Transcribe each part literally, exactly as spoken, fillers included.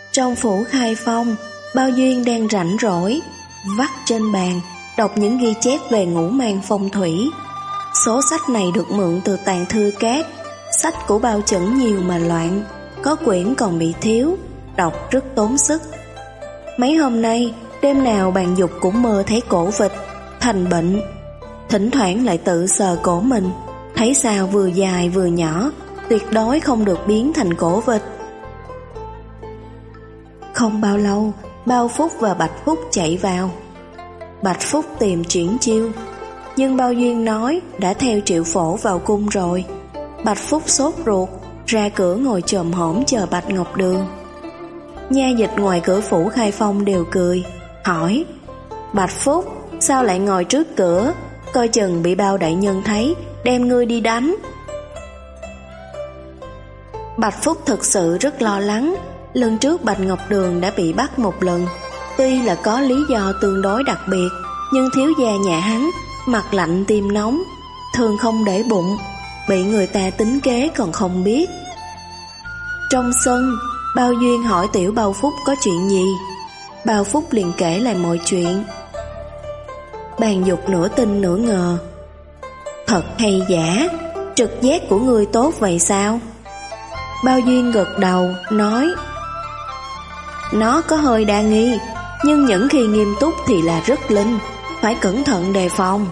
Trong phủ Khai Phong, Bao Duyên đang rảnh rỗi, vắt trên bàn, đọc những ghi chép về ngũ mang phong thủy. Số sách này được mượn từ tàng thư cát, sách của Bao Chẩn nhiều mà loạn, có quyển còn bị thiếu, đọc rất tốn sức. Mấy hôm nay, đêm nào Bàn Dục cũng mơ thấy cổ vịt, thành bệnh. Thỉnh thoảng lại tự sờ cổ mình, thấy sao vừa dài vừa nhỏ, tuyệt đối không được biến thành cổ vịt. Không bao lâu, Bao Phúc và Bạch Phúc chạy vào. Bạch Phúc tìm Triển Chiêu, nhưng Bao Duyên nói đã theo Triệu Phổ vào cung rồi. Bạch Phúc sốt ruột, ra cửa ngồi chồm hổm chờ Bạch Ngọc Đường. Nha dịch ngoài cửa phủ Khai Phong đều cười, hỏi: Bạch Phúc, sao lại ngồi trước cửa? Coi chừng bị Bao đại nhân thấy, đem ngươi đi đánh. Bạch Phúc thực sự rất lo lắng. Lần trước Bạch Ngọc Đường đã bị bắt một lần, tuy là có lý do tương đối đặc biệt, nhưng thiếu gia nhà hắn mặt lạnh tim nóng, thường không để bụng, bị người ta tính kế còn không biết. Trong sân, Bao Duyên hỏi tiểu Bao Phúc có chuyện gì. Bao Phúc liền kể lại mọi chuyện. Bàn Dục nửa tin nửa ngờ: Thật hay giả? Trực giác của người tốt vậy sao? Bao Duyên gật đầu, nói: Nó có hơi đa nghi, nhưng những khi nghiêm túc thì là rất linh, phải cẩn thận đề phòng.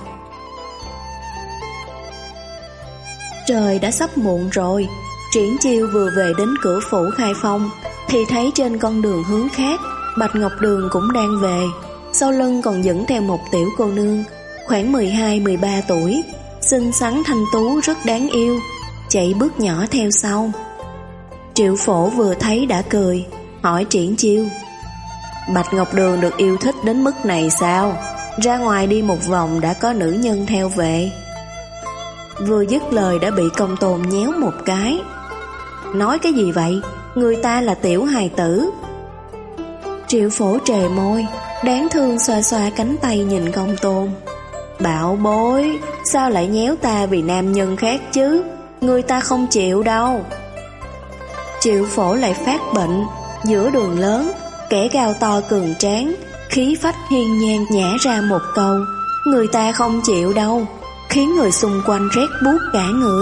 Trời đã sắp muộn rồi. Triển Chiêu vừa về đến cửa phủ Khai Phong thì thấy trên con đường hướng khác, Bạch Ngọc Đường cũng đang về. Sau lưng còn dẫn theo một tiểu cô nương khoảng mười hai mười ba tuổi, xinh xắn thanh tú rất đáng yêu, chạy bước nhỏ theo sau. Triệu Phổ vừa thấy đã cười, hỏi Triển Chiêu: Bạch Ngọc Đường được yêu thích đến mức này sao? Ra ngoài đi một vòng đã có nữ nhân theo về. Vừa dứt lời đã bị Công Tôn nhéo một cái. Nói cái gì vậy? Người ta là tiểu hài tử. Triệu Phổ trề môi, đáng thương xoa xoa cánh tay nhìn Công Tôn. Bảo bối, sao lại nhéo ta vì nam nhân khác chứ? Người ta không chịu đâu. Triệu Phổ lại phát bệnh. Giữa đường lớn, kẻ cao to cường tráng, khí phách hiên ngang nhả ra một câu: Người ta không chịu đâu, khiến người xung quanh rét buốt cả người.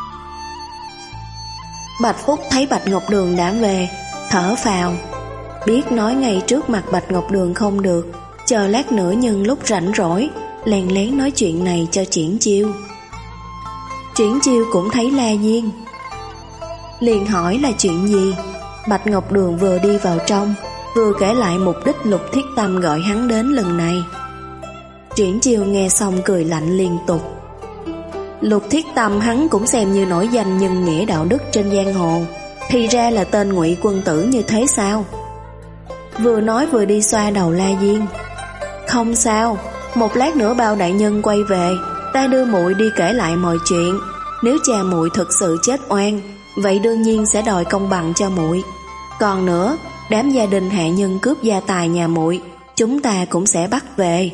Bạch Phúc thấy Bạch Ngọc Đường đã về, thở phào, biết nói ngay trước mặt Bạch Ngọc Đường không được, chờ lát nữa nhân lúc rảnh rỗi lén lén nói chuyện này cho Triển Chiêu. Triển Chiêu cũng thấy La Diên, liền hỏi là chuyện gì. Bạch Ngọc Đường vừa đi vào trong, vừa kể lại mục đích Lục Thiết Tâm gọi hắn đến lần này. Triển Chiêu nghe xong cười lạnh liên tục. Lục Thiết Tâm hắn cũng xem như nổi danh nhân nghĩa đạo đức trên giang hồ, thì ra là tên ngụy quân tử như thế sao? Vừa nói vừa đi xoa đầu La Diên. Không sao, một lát nữa Bao đại nhân quay về, ta đưa muội đi kể lại mọi chuyện. Nếu cha muội thực sự chết oan, vậy đương nhiên sẽ đòi công bằng cho muội. Còn nữa, đám gia đình hạ nhân cướp gia tài nhà muội, chúng ta cũng sẽ bắt về.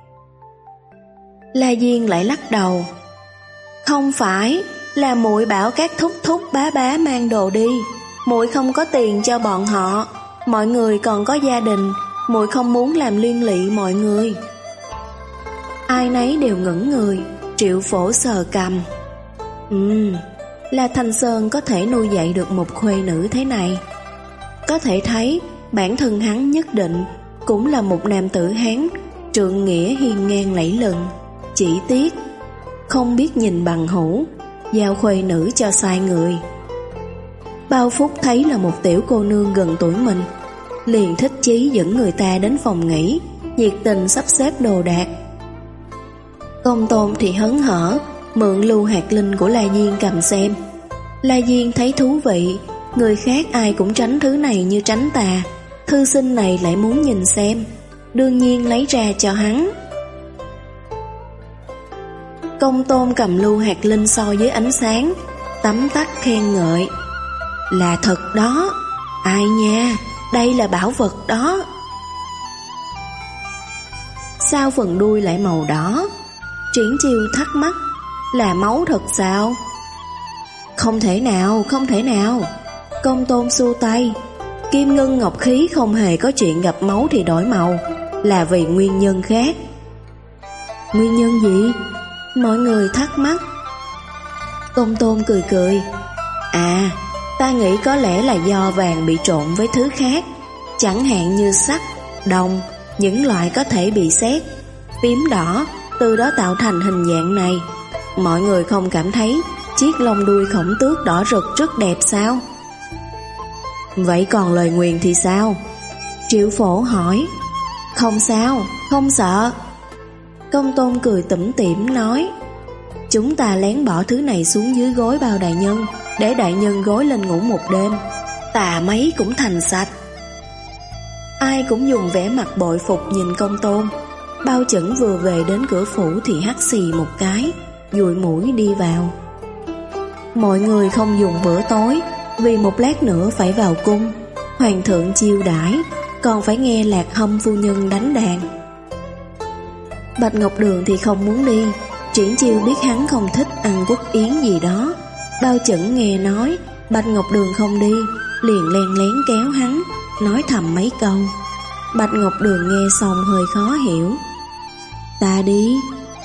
La Diên lại lắc đầu. Không phải, là muội bảo các thúc thúc bá bá mang đồ đi. Muội không có tiền cho bọn họ, mọi người còn có gia đình, muội không muốn làm liên lụy mọi người. Ai nấy đều ngẩn người. Triệu Phổ sờ cằm. Ừm, là Thanh Sơn có thể nuôi dạy được một khuê nữ thế này. Có thể thấy bản thân hắn nhất định cũng là một nam tử Hán, trượng nghĩa hiên ngang lẫy lừng. Chỉ tiếc không biết nhìn bằng hữu, giao khuê nữ cho sai người. Bao Phúc thấy là một tiểu cô nương gần tuổi mình, liền thích chí dẫn người ta đến phòng nghỉ, nhiệt tình sắp xếp đồ đạc. Công Tôn thì hớn hở mượn lưu hạt linh của La Diên cầm xem. La Diên thấy thú vị, người khác ai cũng tránh thứ này như tránh tà, thư sinh này lại muốn nhìn xem, đương nhiên lấy ra cho hắn. Công Tôn cầm lưu hạt linh so với ánh sáng, tấm tắc khen ngợi. Là thật đó, ai nha, đây là bảo vật đó. Sao phần đuôi lại màu đỏ? Triển Chiêu thắc mắc. Là máu thật sao? Không thể nào, không thể nào. Công Tôn xua tay. Kim ngân ngọc khí không hề có chuyện gặp máu thì đổi màu, là vì nguyên nhân khác. Nguyên nhân gì? Mọi người thắc mắc. Công Tôn cười cười. À, ta nghĩ có lẽ là do vàng bị trộn với thứ khác, chẳng hạn như sắt, đồng, những loại có thể bị sét, tím đỏ, từ đó tạo thành hình dạng này. Mọi người không cảm thấy chiếc lông đuôi khổng tước đỏ rực rất đẹp sao? Vậy còn lời nguyền thì sao? Triệu Phổ hỏi. Không sao, không sợ. Công Tôn cười tủm tỉm nói, chúng ta lén bỏ thứ này xuống dưới gối bao đại nhân, để đại nhân gối lên ngủ một đêm, tà mấy cũng thành sạch. Ai cũng dùng vẻ mặt bội phục nhìn Công Tôn. Bao Chẩn vừa về đến cửa phủ thì hắt xì một cái, dụi mũi đi vào. Mọi người không dùng bữa tối, vì một lát nữa phải vào cung, hoàng thượng chiêu đãi, còn phải nghe Lạc Hâm phu nhân đánh đàn. Bạch Ngọc Đường thì không muốn đi. Triển Chiêu biết hắn không thích ăn quốc yến gì đó. Bao Chẩn nghe nói Bạch Ngọc Đường không đi, liền len lén kéo hắn, nói thầm mấy câu. Bạch Ngọc Đường nghe xong hơi khó hiểu. Ta đi.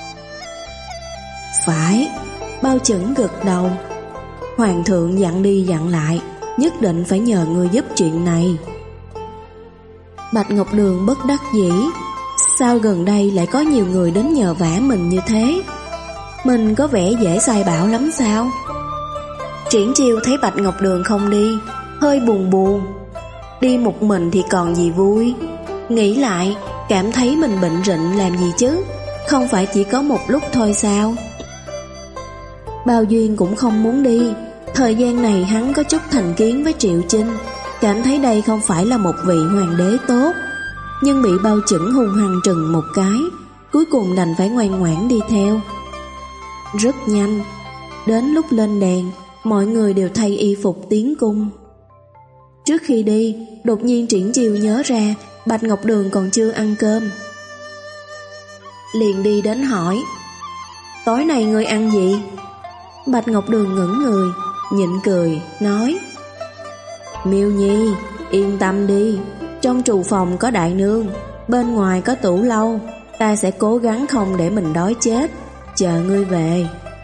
Phải. Bao Chẩn gật đầu. Hoàng thượng dặn đi dặn lại, nhất định phải nhờ ngươi giúp chuyện này. Bạch Ngọc Đường bất đắc dĩ. Sao gần đây lại có nhiều người đến nhờ vả mình như thế? Mình có vẻ dễ sai bảo lắm sao? Triển Chiêu thấy Bạch Ngọc Đường không đi, hơi buồn buồn. Đi một mình thì còn gì vui. Nghĩ lại, cảm thấy mình bệnh rịnh làm gì chứ, không phải chỉ có một lúc thôi sao? Bao Duyên cũng không muốn đi. Thời gian này hắn có chút thành kiến với Triệu Chinh, cảm thấy đây không phải là một vị hoàng đế tốt. Nhưng bị Bao Chẩn hung hăng trừng một cái, cuối cùng đành phải ngoan ngoãn đi theo. Rất nhanh, đến lúc lên đèn, mọi người đều thay y phục tiến cung. Trước khi đi, đột nhiên Triển Chiêu nhớ ra Bạch Ngọc Đường còn chưa ăn cơm, liền đi đến hỏi, tối nay ngươi ăn gì? Bạch Ngọc Đường ngẩng người, nhịn cười, nói, Miêu Nhi, yên tâm đi, trong trù phòng có đại nương, bên ngoài có tủ lâu, ta sẽ cố gắng không để mình đói chết, chờ ngươi về.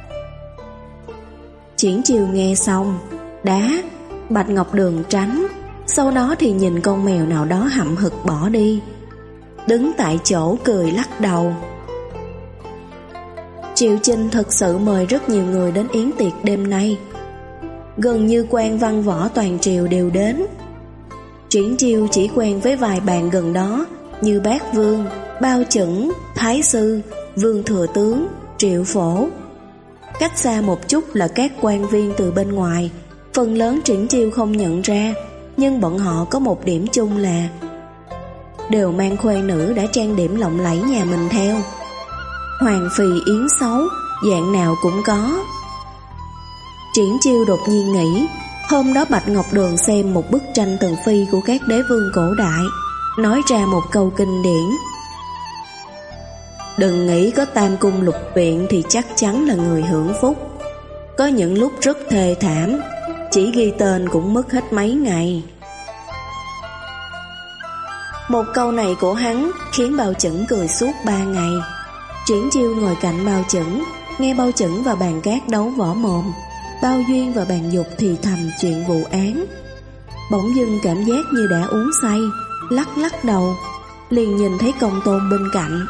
Triển Chiêu nghe xong, đá. Bạch Ngọc Đường tránh, sau đó thì nhìn con mèo nào đó hậm hực bỏ đi, đứng tại chỗ cười lắc đầu. Triệu Chinh thực sự mời rất nhiều người đến yến tiệc đêm nay, gần như quan văn võ toàn triều đều đến. Triển Chiêu chỉ quen với vài bạn gần đó như Bác Vương, Bao Chẩn, Thái Sư, Vương Thừa Tướng, Triệu Phổ. Cách xa một chút là các quan viên từ bên ngoài, phần lớn Triển Chiêu không nhận ra, nhưng bọn họ có một điểm chung là đều mang khuê nữ đã trang điểm lộng lẫy nhà mình theo. Hoàng phì yến xấu, dạng nào cũng có. Triển Chiêu đột nhiên nghĩ, hôm đó Bạch Ngọc Đường xem một bức tranh tần phi của các đế vương cổ đại, nói ra một câu kinh điển, đừng nghĩ có tam cung lục viện thì chắc chắn là người hưởng phúc. Có những lúc rất thê thảm, chỉ ghi tên cũng mất hết mấy ngày. Một câu này của hắn khiến Bao Chẩn cười suốt ba ngày. Triển Chiêu ngồi cạnh Bao Chẩn, nghe Bao Chẩn và Bàn Cát đấu võ mồm, Bao Duyên và Bàn Dục thì thầm chuyện vụ án. Bỗng dưng cảm giác như đã uống say, lắc lắc đầu, liền nhìn thấy Công Tôn bên cạnh.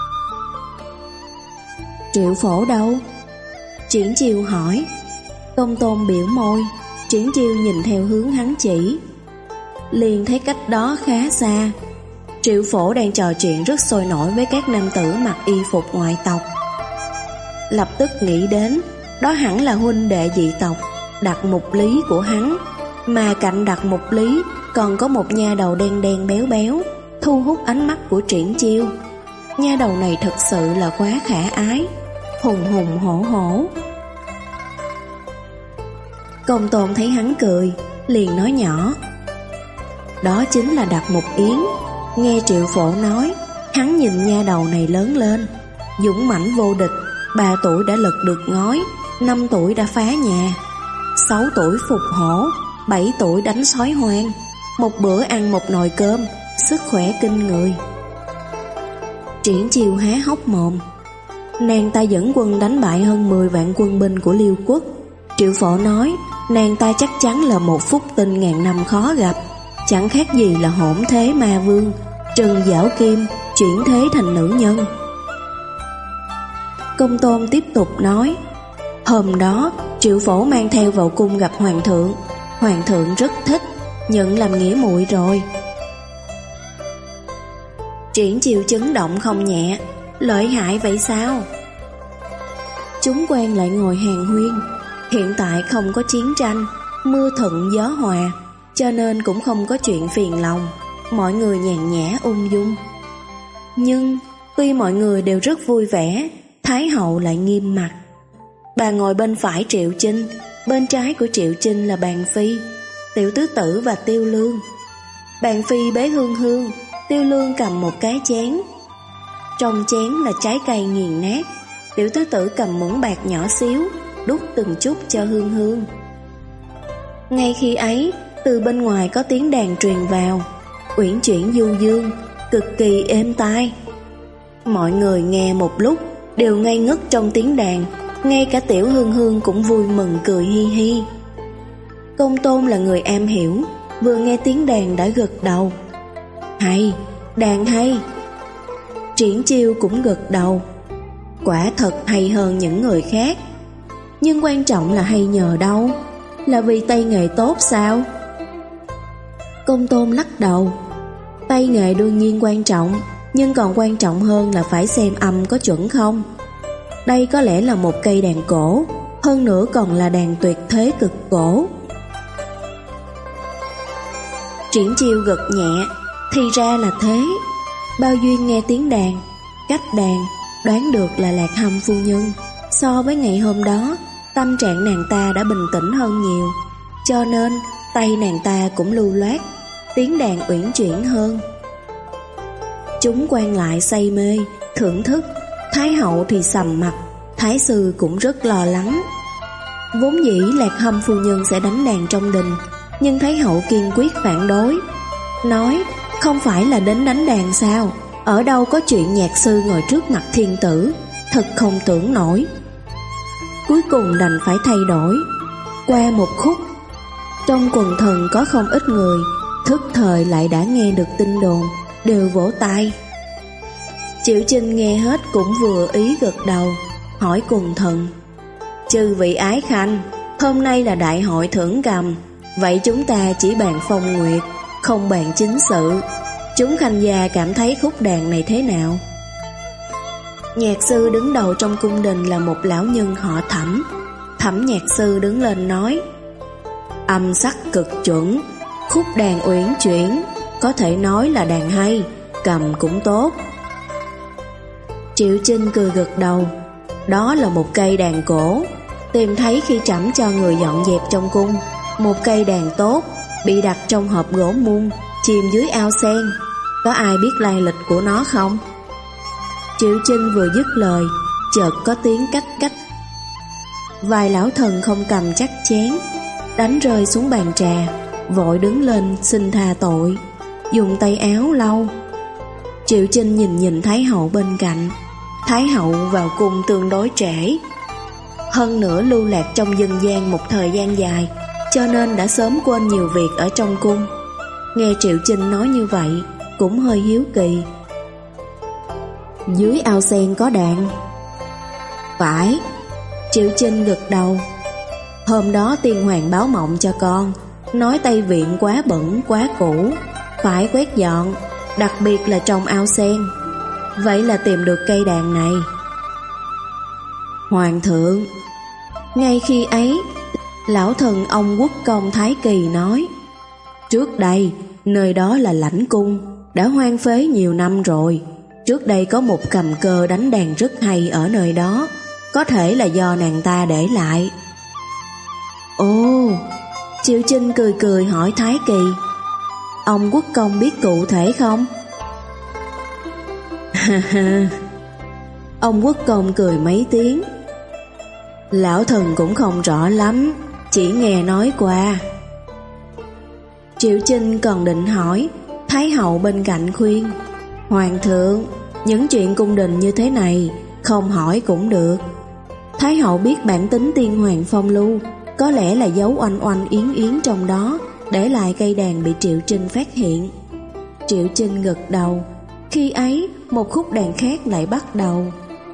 Triệu Phổ đâu? Triển Chiêu hỏi. Công Tôn biểu môi. Triển Chiêu nhìn theo hướng hắn chỉ, liền thấy cách đó khá xa, Triệu Phổ đang trò chuyện rất sôi nổi với các nam tử mặc y phục ngoại tộc. Lập tức nghĩ đến, đó hẳn là huynh đệ dị tộc Đặt Mục Lý của hắn, mà cạnh Đặt Mục Lý còn có một nha đầu đen đen béo béo, thu hút ánh mắt của Triển Chiêu. Nha đầu này thật sự là quá khả ái, hùng hùng hổ hổ. Công Tôn thấy hắn cười, liền nói nhỏ, đó chính là Đặt Mục Yến. Nghe Triệu Phổ nói, hắn nhìn nha đầu này lớn lên, dũng mãnh vô địch. Ba tuổi đã lật được ngói, năm tuổi đã phá nhà, sáu tuổi phục hổ, bảy tuổi đánh sói hoang, một bữa ăn một nồi cơm, sức khỏe kinh người. Triển Chiêu há hốc mồm. Nàng ta dẫn quân đánh bại hơn mười vạn quân binh của Liêu quốc. Triệu Phổ nói nàng ta chắc chắn là một phúc tinh ngàn năm khó gặp, chẳng khác gì là hỗn thế ma vương, trần giảo kim, chuyển thế thành nữ nhân. Công Tôn tiếp tục nói, hôm đó Triệu Phổ mang theo vào cung gặp hoàng thượng. Hoàng thượng rất thích, nhận làm nghĩa muội rồi. Triển Chiêu chấn động không nhẹ. Lợi hại vậy sao? Chúng quan lại ngồi hàn huyên. Hiện tại không có chiến tranh, mưa thuận gió hòa, cho nên cũng không có chuyện phiền lòng. Mọi người nhàn nhã ung dung. Nhưng tuy mọi người đều rất vui vẻ, Thái hậu lại nghiêm mặt. Bà ngồi bên phải Triệu Chinh, bên trái của Triệu Chinh là Bàn Phi, Tiểu Tứ Tử và Tiêu Lương. Bàn Phi bế Hương Hương, Tiêu Lương cầm một cái chén. Trong chén là trái cây nghiền nát. Tiểu Tứ Tử cầm muỗng bạc nhỏ xíu, đút từng chút cho Hương Hương. Ngay khi ấy, từ bên ngoài có tiếng đàn truyền vào, uyển chuyển du dương, cực kỳ êm tai. Mọi người nghe một lúc đều ngây ngất trong tiếng đàn, ngay cả Tiểu Hương Hương cũng vui mừng cười hi hi. Công Tôn là người am hiểu, vừa nghe tiếng đàn đã gật đầu. Hay, đàn hay. Triển Chiêu cũng gật đầu. Quả thật hay hơn những người khác. Nhưng quan trọng là hay nhờ đâu? Là vì tay nghề tốt sao? Công Tôn lắc đầu. Tay nghề đương nhiên quan trọng, nhưng còn quan trọng hơn là phải xem âm có chuẩn không. Đây có lẽ là một cây đàn cổ, hơn nữa còn là đàn tuyệt thế cực cổ. Triển Chiêu gật nhẹ. Thì ra là thế. Bao duyên nghe tiếng đàn, cách đàn, đoán được là Lạc Hâm phu nhân. So với ngày hôm đó, tâm trạng nàng ta đã bình tĩnh hơn nhiều, cho nên tay nàng ta cũng lưu loát, tiếng đàn uyển chuyển hơn. Chúng quan lại say mê, thưởng thức. Thái hậu thì sầm mặt, thái sư cũng rất lo lắng. Vốn dĩ Lạc Hâm phu nhân sẽ đánh đàn trong đình, nhưng Thái hậu kiên quyết phản đối, nói không phải là đến đánh đàn sao, ở đâu có chuyện nhạc sư ngồi trước mặt thiên tử, thật không tưởng nổi. Cuối cùng đành phải thay đổi. Qua một khúc, trong quần thần có không ít người thức thời lại đã nghe được tin đồn, đều vỗ tay. Triệu Chinh nghe hết cũng vừa ý gật đầu, hỏi quần thần, chư vị ái khanh, hôm nay là đại hội thưởng cầm, vậy chúng ta chỉ bàn phong nguyệt, không bàn chính sự. Chúng khanh gia cảm thấy khúc đàn này thế nào? Nhạc sư đứng đầu trong cung đình là một lão nhân họ Thẩm. Thẩm nhạc sư đứng lên nói, âm sắc cực chuẩn, khúc đàn uyển chuyển, có thể nói là đàn hay, cầm cũng tốt. Triệu Chinh cười gật đầu, đó là một cây đàn cổ, tìm thấy khi trẫm cho người dọn dẹp trong cung. Một cây đàn tốt, bị đặt trong hộp gỗ mun, chìm dưới ao sen. Có ai biết lai lịch của nó không? Triệu Chinh vừa dứt lời, chợt có tiếng cách cách. Vài lão thần không cầm chắc chén, đánh rơi xuống bàn trà, vội đứng lên xin tha tội, dùng tay áo lau. Triệu Chinh nhìn nhìn Thái hậu bên cạnh. Thái hậu vào cung tương đối trễ, hơn nữa lưu lạc trong dân gian một thời gian dài, cho nên đã sớm quên nhiều việc ở trong cung. Nghe Triệu Chinh nói như vậy, cũng hơi hiếu kỳ. Dưới ao sen có đàn? Phải. Triệu Chinh gật đầu. Hôm đó tiên hoàng báo mộng cho con, nói Tây Viện quá bẩn quá cũ, phải quét dọn, đặc biệt là trong ao sen. Vậy là tìm được cây đàn này. Hoàng thượng. Ngay khi ấy, lão thần ông Quốc công Thái Kỳ nói, trước đây nơi đó là lãnh cung, đã hoang phế nhiều năm rồi. Trước đây có một cầm cơ đánh đàn rất hay ở nơi đó, có thể là do nàng ta để lại. Ồ. Triệu Chinh cười cười hỏi Thái Kỳ, ông Quốc công biết cụ thể không? Ha ha. Ông Quốc công cười mấy tiếng. Lão thần cũng không rõ lắm, chỉ nghe nói qua. Triệu Chinh còn định hỏi, Thái hậu bên cạnh khuyên, Hoàng thượng, những chuyện cung đình như thế này không hỏi cũng được. Thái hậu biết bản tính tiên hoàng phong lưu, có lẽ là giấu oanh oanh yến yến trong đó, để lại cây đàn bị Triệu Chinh phát hiện. Triệu Chinh gật đầu. Khi ấy một khúc đàn khác lại bắt đầu.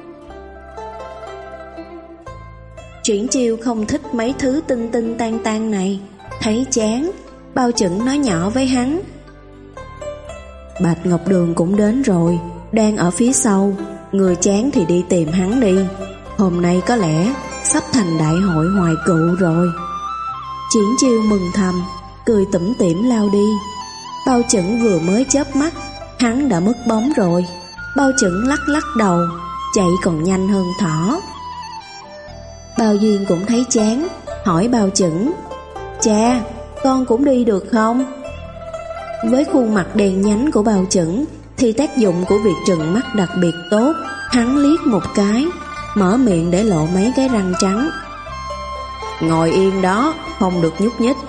Triển Chiêu không thích mấy thứ tinh tinh tan tan này, thấy chán. Bao Chẩn nói nhỏ với hắn, Bạch Ngọc Đường cũng đến rồi, đang ở phía sau, người chán thì đi tìm hắn đi. Hôm nay có lẽ sắp thành đại hội hoài cựu rồi. Triển Chiêu mừng thầm, cười tủm tỉm lao đi. Bao Chẩn vừa mới chớp mắt, hắn đã mất bóng rồi. Bao Chẩn lắc lắc đầu, chạy còn nhanh hơn thỏ. Bao Duyên cũng thấy chán, hỏi Bao Chẩn, Cha, con cũng đi được không? Với khuôn mặt đen nhánh của Bao Chẩn thì tác dụng của việc trừng mắt đặc biệt tốt. Hắn liếc một cái, mở miệng để lộ mấy cái răng trắng. Ngồi yên đó, không được nhúc nhích.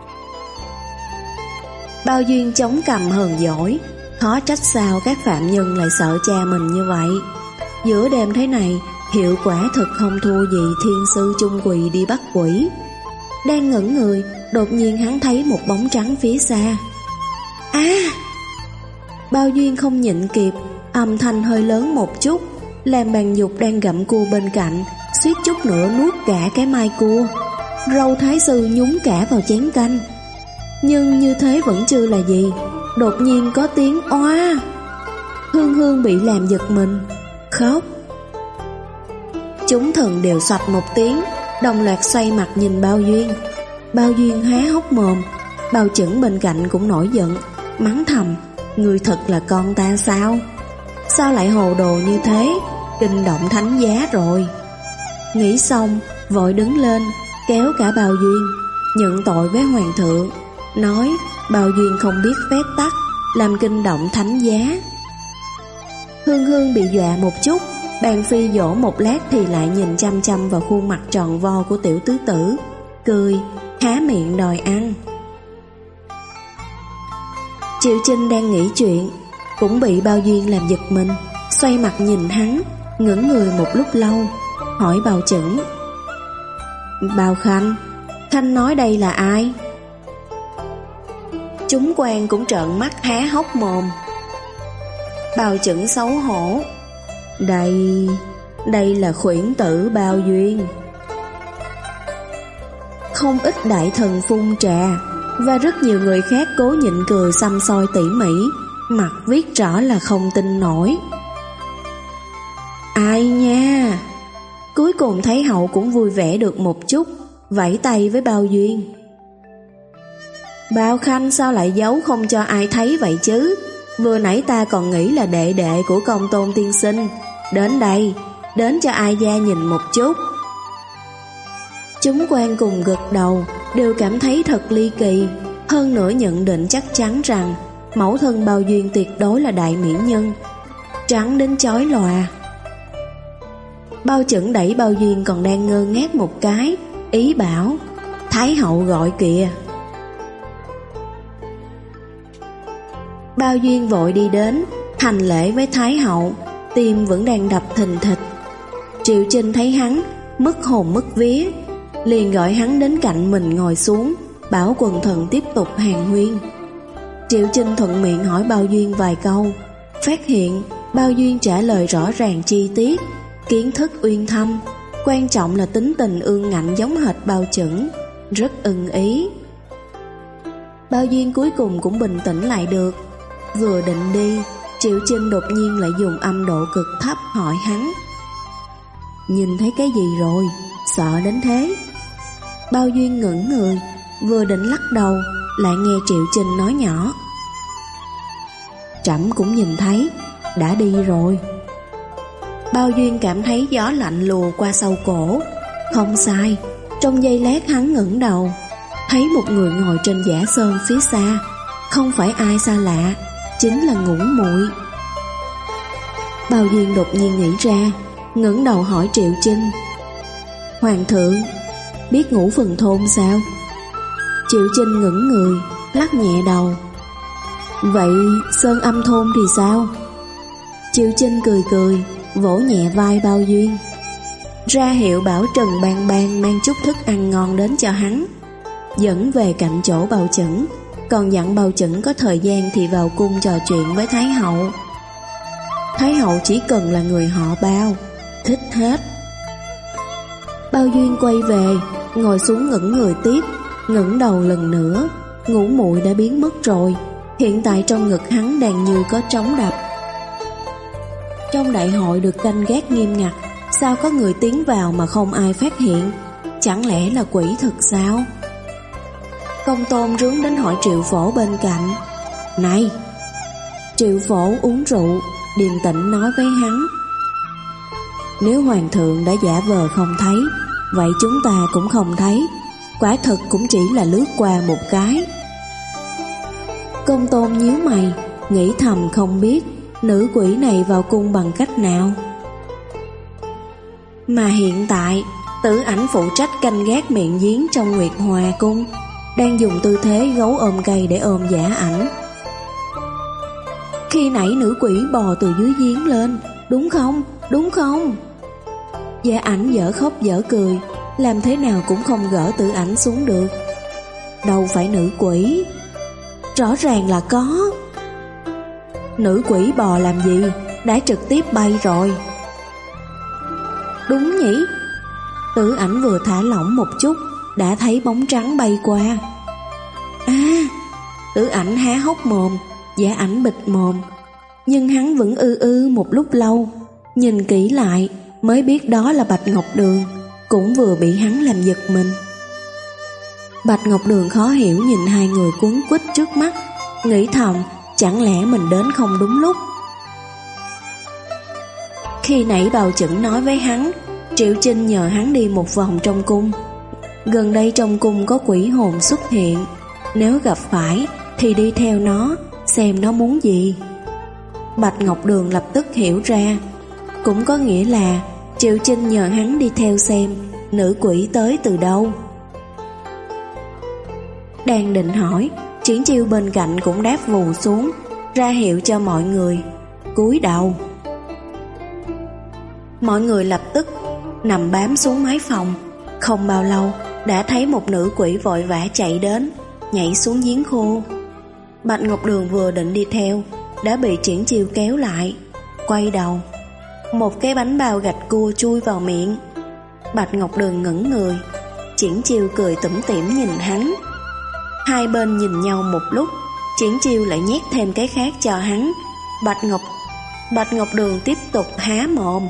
Bao Duyên chống cằm hờn dỗi, khó trách sao các phạm nhân lại sợ cha mình như vậy. Giữa đêm thế này, hiệu quả thực không thua gì thiên sư chung quỳ đi bắt quỷ. Đang ngẩn người, đột nhiên hắn thấy một bóng trắng phía xa. À! Bao Duyên không nhịn kịp, âm thanh hơi lớn một chút, làm bàn dục đang gặm cua bên cạnh suýt chút nữa nuốt cả cái mai cua. Râu thái sư nhúng cả vào chén canh. Nhưng như thế vẫn chưa là gì, đột nhiên có tiếng oa. Hương Hương bị làm giật mình, khóc. Chúng thần đều xoạch một tiếng, đồng loạt xoay mặt nhìn Bao Duyên. Bao Duyên há hốc mồm. Bao Chẩn bên cạnh cũng nổi giận, mắng thầm, người thật là con ta sao? Sao lại hồ đồ như thế? Kinh động thánh giá rồi. Nghĩ xong, vội đứng lên, kéo cả Bao Duyên, nhận tội với hoàng thượng, nói Bao Duyên không biết phép tắc, làm kinh động thánh giá. Hương Hương bị dọa một chút, bàn phi dỗ một lát thì lại nhìn chăm chăm vào khuôn mặt tròn vo của tiểu tứ tử, cười, há miệng đòi ăn. Triệu Chinh đang nghĩ chuyện, cũng bị Bao Duyên làm giật mình, xoay mặt nhìn hắn, ngẩng người một lúc lâu, hỏi Bao Chẩn, Bao Khanh, Khanh nói đây là ai? Chúng quan cũng trợn mắt há hốc mồm. Bao Chẩn xấu hổ, Đây, đây là khuyển tử Bao Duyên. Không ít đại thần phun trà, và rất nhiều người khác cố nhịn cười xăm soi tỉ mỉ, mặt viết rõ là không tin nổi. Ai nha? Cuối cùng Thái hậu cũng vui vẻ được một chút, vẫy tay với Bao Duyên. Bao Khanh sao lại giấu không cho ai thấy vậy chứ? Vừa nãy ta còn nghĩ là đệ đệ của Công Tôn tiên sinh. Đến đây, đến cho ai gia nhìn một chút. Chúng quan cùng gật đầu, đều cảm thấy thật ly kỳ, hơn nữa nhận định chắc chắn rằng mẫu thân Bao Duyên tuyệt đối là đại mỹ nhân, trắng đến chói lòa. Bao Chẩn đẩy Bao Duyên còn đang ngơ ngác một cái, ý bảo, Thái hậu gọi kìa. Bao Duyên vội đi đến, hành lễ với Thái hậu, tim vẫn đang đập thình thịch. Triệu Chinh thấy hắn mất hồn mất vía, liền gọi hắn đến cạnh mình ngồi xuống, bảo quần thần tiếp tục hàn huyên. Triệu Chinh thuận miệng hỏi Bao Duyên vài câu, phát hiện Bao Duyên trả lời rõ ràng chi tiết, kiến thức uyên thâm, quan trọng là tính tình ương ngạnh giống hệt Bao Chẩn, rất ưng ý. Bao Duyên cuối cùng cũng bình tĩnh lại được. Vừa định đi, Triệu Chinh đột nhiên lại dùng âm độ cực thấp hỏi hắn, nhìn thấy cái gì rồi, sợ đến thế? Bao Duyên ngẩn người, vừa định lắc đầu, lại nghe Triệu Chinh nói nhỏ, trẫm cũng nhìn thấy, đã đi rồi. Bao Duyên cảm thấy gió lạnh lùa qua sau cổ. Không sai, trong giây lát hắn ngẩng đầu, thấy một người ngồi trên giả sơn phía xa, không phải ai xa lạ, chính là Ngũ Muội. Bao Duyên đột nhiên nghĩ ra, ngẩng đầu hỏi Triệu Chinh, Hoàng thượng, biết Ngũ Phần Thôn sao? Triệu Chinh ngẩng người, lắc nhẹ đầu. Vậy Sơn Âm thôn thì sao? Triệu Chinh cười cười, vỗ nhẹ vai Bao Duyên, ra hiệu bảo Trần Bang Bang mang chút thức ăn ngon đến cho hắn, dẫn về cạnh chỗ Bao Chững, còn dặn Bao Chững có thời gian thì vào cung trò chuyện với Thái hậu. Thái hậu chỉ cần là người họ Bao, thích hết. Bao Duyên quay về, ngồi xuống ngẩng người tiếp, ngẩng đầu lần nữa, ngủ muội đã biến mất rồi, hiện tại trong ngực hắn đang như có trống đập. Trong đại hội được canh gác nghiêm ngặt, sao có người tiến vào mà không ai phát hiện? Chẳng lẽ là quỷ thực sao? Công Tôn rướn đến hỏi Triệu Phổ bên cạnh. Này! Triệu Phổ uống rượu, điềm tĩnh nói với hắn. Nếu hoàng thượng đã giả vờ không thấy, vậy chúng ta cũng không thấy, quả thực cũng chỉ là lướt qua một cái. Công Tôn nhíu mày, nghĩ thầm không biết nữ quỷ này vào cung bằng cách nào. Mà hiện tại, Tử Ảnh phụ trách canh gác miệng giếng trong Nguyệt Hòa cung, đang dùng tư thế gấu ôm cây để ôm Giả Ảnh. Khi nãy nữ quỷ bò từ dưới giếng lên, đúng không? Đúng không? Giả Ảnh dở khóc dở cười, làm thế nào cũng không gỡ Tử Ảnh xuống được. Đâu phải nữ quỷ, rõ ràng là có. Nữ quỷ bò làm gì, đã trực tiếp bay rồi. Đúng nhỉ? Tử Ảnh vừa thả lỏng một chút, đã thấy bóng trắng bay qua. À! Tử Ảnh há hốc mồm, Giả Ảnh bịt mồm, nhưng hắn vẫn ư ư một lúc lâu, nhìn kỹ lại mới biết đó là Bạch Ngọc Đường, cũng vừa bị hắn làm giật mình. Bạch Ngọc Đường khó hiểu nhìn hai người quấn quýt trước mắt, nghĩ thầm chẳng lẽ mình đến không đúng lúc. Khi nãy Bao Chững nói với hắn, Triệu Chinh nhờ hắn đi một vòng trong cung. Gần đây trong cung có quỷ hồn xuất hiện, nếu gặp phải thì đi theo nó, xem nó muốn gì. Bạch Ngọc Đường lập tức hiểu ra, cũng có nghĩa là Triệu Chinh nhờ hắn đi theo xem nữ quỷ tới từ đâu. Đang định hỏi, Triển Chiêu bên cạnh cũng đáp vù xuống, ra hiệu cho mọi người cúi đầu. Mọi người lập tức nằm bám xuống mái phòng. Không bao lâu đã thấy một nữ quỷ vội vã chạy đến, nhảy xuống giếng khô. Bạch Ngọc Đường vừa định đi theo, đã bị Triển Chiêu kéo lại. Quay đầu, một cái bánh bao gạch cua chui vào miệng. Bạch Ngọc Đường ngẩn người, Triển Chiêu cười tủm tỉm nhìn hắn. Hai bên nhìn nhau một lúc, Triển Chiêu lại nhét thêm cái khác cho hắn. Bạch Ngọc Bạch Ngọc Đường tiếp tục há mồm.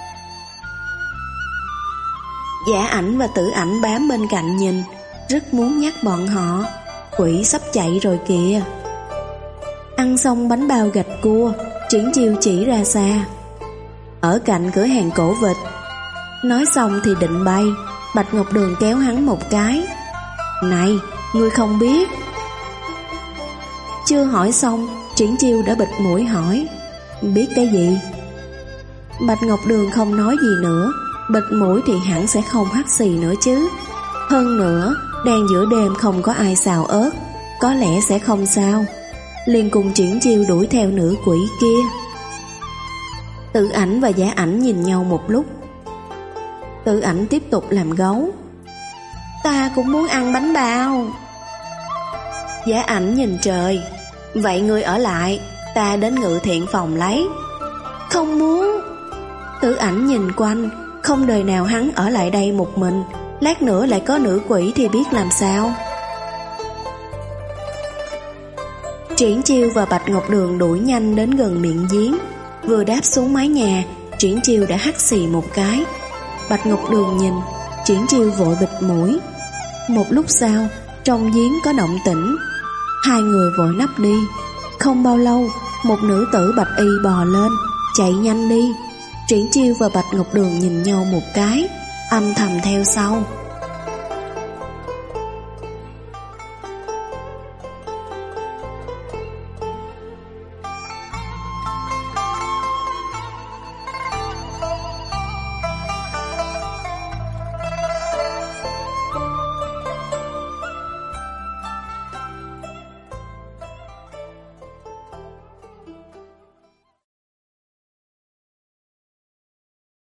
Giả Ảnh và Tử Ảnh bám bên cạnh nhìn, rất muốn nhắc bọn họ, quỷ sắp chạy rồi kìa. Ăn xong bánh bao gạch cua, Triển Chiêu chỉ ra xa, ở cạnh cửa hàng cổ vịt. Nói xong thì định bay, Bạch Ngọc Đường kéo hắn một cái. Này, ngươi không biết. Chưa hỏi xong, Triển Chiêu đã bịt mũi hỏi, biết cái gì? Bạch Ngọc Đường không nói gì nữa, bịt mũi thì hẳn sẽ không hắt xì nữa chứ. Hơn nữa, đang giữa đêm không có ai xào ớt, có lẽ sẽ không sao. Liền cùng Triển Chiêu đuổi theo nữ quỷ kia. Tử Ảnh và Giả Ảnh nhìn nhau một lúc. Tử Ảnh tiếp tục làm gấu. Ta cũng muốn ăn bánh bao. Giả Ảnh nhìn trời. Vậy ngươi ở lại, ta đến Ngự Thiện phòng lấy. Không muốn. Tử Ảnh nhìn quanh, không đời nào hắn ở lại đây một mình, lát nữa lại có nữ quỷ thì biết làm sao. Triển Chiêu và Bạch Ngọc Đường đuổi nhanh đến gần miệng giếng. Vừa đáp xuống mái nhà, Triển Chiêu đã hắt xì một cái. Bạch Ngọc Đường nhìn, Triển Chiêu vội bịt mũi. Một lúc sau, trong giếng có động tĩnh. Hai người vội nấp đi. Không bao lâu, một nữ tử bạch y bò lên, chạy nhanh đi. Triển Chiêu và Bạch Ngọc Đường nhìn nhau một cái, âm thầm theo sau.